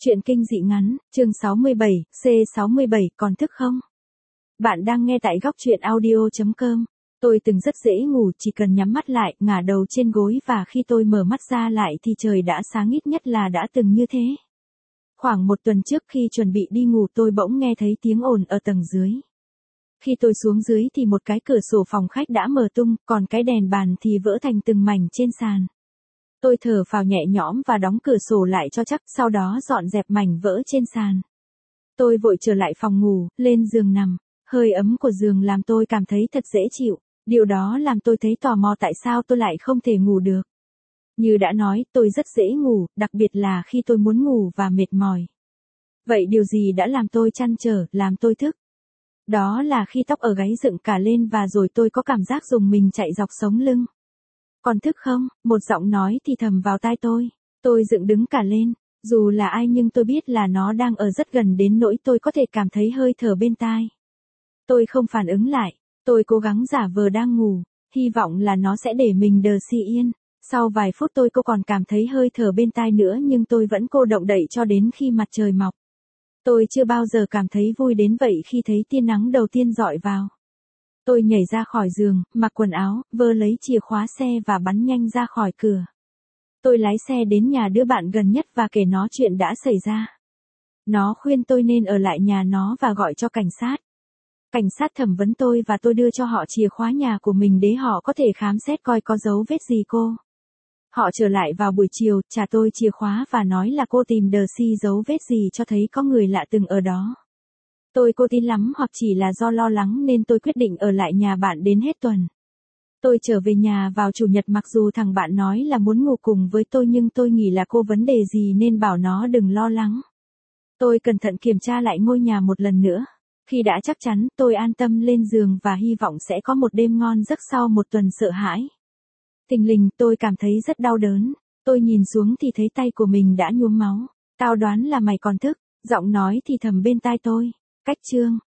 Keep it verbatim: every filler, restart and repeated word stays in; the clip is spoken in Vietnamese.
Truyện kinh dị ngắn, chương sáu mươi bảy, C sáu mươi bảy, còn thức không? Bạn đang nghe tại góc truyện audio chấm com. Tôi từng rất dễ ngủ, chỉ cần nhắm mắt lại, ngả đầu trên gối và khi tôi mở mắt ra lại thì trời đã sáng, ít nhất là đã từng như thế. Khoảng một tuần trước khi chuẩn bị đi ngủ tôi bỗng nghe thấy tiếng ồn ở tầng dưới. Khi tôi xuống dưới thì một cái cửa sổ phòng khách đã mở tung, còn cái đèn bàn thì vỡ thành từng mảnh trên sàn. Tôi thở phào nhẹ nhõm và đóng cửa sổ lại cho chắc, sau đó dọn dẹp mảnh vỡ trên sàn. Tôi vội trở lại phòng ngủ, lên giường nằm. Hơi ấm của giường làm tôi cảm thấy thật dễ chịu. Điều đó làm tôi thấy tò mò tại sao tôi lại không thể ngủ được. Như đã nói, tôi rất dễ ngủ, đặc biệt là khi tôi muốn ngủ và mệt mỏi. Vậy điều gì đã làm tôi trăn trở, làm tôi thức? Đó là khi tóc ở gáy dựng cả lên và rồi tôi có cảm giác rùng mình chạy dọc sống lưng. Còn thức không? Một giọng nói thì thầm vào tai tôi. Tôi dựng đứng cả lên. Dù là ai nhưng tôi biết là nó đang ở rất gần đến nỗi tôi có thể cảm thấy hơi thở bên tai. Tôi không phản ứng lại. Tôi cố gắng giả vờ đang ngủ, hy vọng là nó sẽ để mình đờ si yên. Sau vài phút tôi cô còn cảm thấy hơi thở bên tai nữa nhưng tôi vẫn cô động đậy cho đến khi mặt trời mọc. Tôi chưa bao giờ cảm thấy vui đến vậy khi thấy tia nắng đầu tiên rọi vào. Tôi nhảy ra khỏi giường, mặc quần áo, vơ lấy chìa khóa xe và bắn nhanh ra khỏi cửa. Tôi lái xe đến nhà đứa bạn gần nhất và kể nó chuyện đã xảy ra. Nó khuyên tôi nên ở lại nhà nó và gọi cho cảnh sát. Cảnh sát thẩm vấn tôi và tôi đưa cho họ chìa khóa nhà của mình để họ có thể khám xét coi có dấu vết gì cô. Họ trở lại vào buổi chiều, trả tôi chìa khóa và nói là cô tìm đờ si dấu vết gì cho thấy có người lạ từng ở đó. Tôi cô tin lắm hoặc chỉ là do lo lắng nên tôi quyết định ở lại nhà bạn đến hết tuần. Tôi trở về nhà vào chủ nhật mặc dù thằng bạn nói là muốn ngủ cùng với tôi nhưng tôi nghĩ là cô vấn đề gì nên bảo nó đừng lo lắng. Tôi cẩn thận kiểm tra lại ngôi nhà một lần nữa. Khi đã chắc chắn, tôi an tâm lên giường và hy vọng sẽ có một đêm ngon giấc sau một tuần sợ hãi. Thình lình tôi cảm thấy rất đau đớn. Tôi nhìn xuống thì thấy tay của mình đã nhuốm máu. Tao đoán là mày còn thức, giọng nói thì thầm bên tai tôi. Cách chương.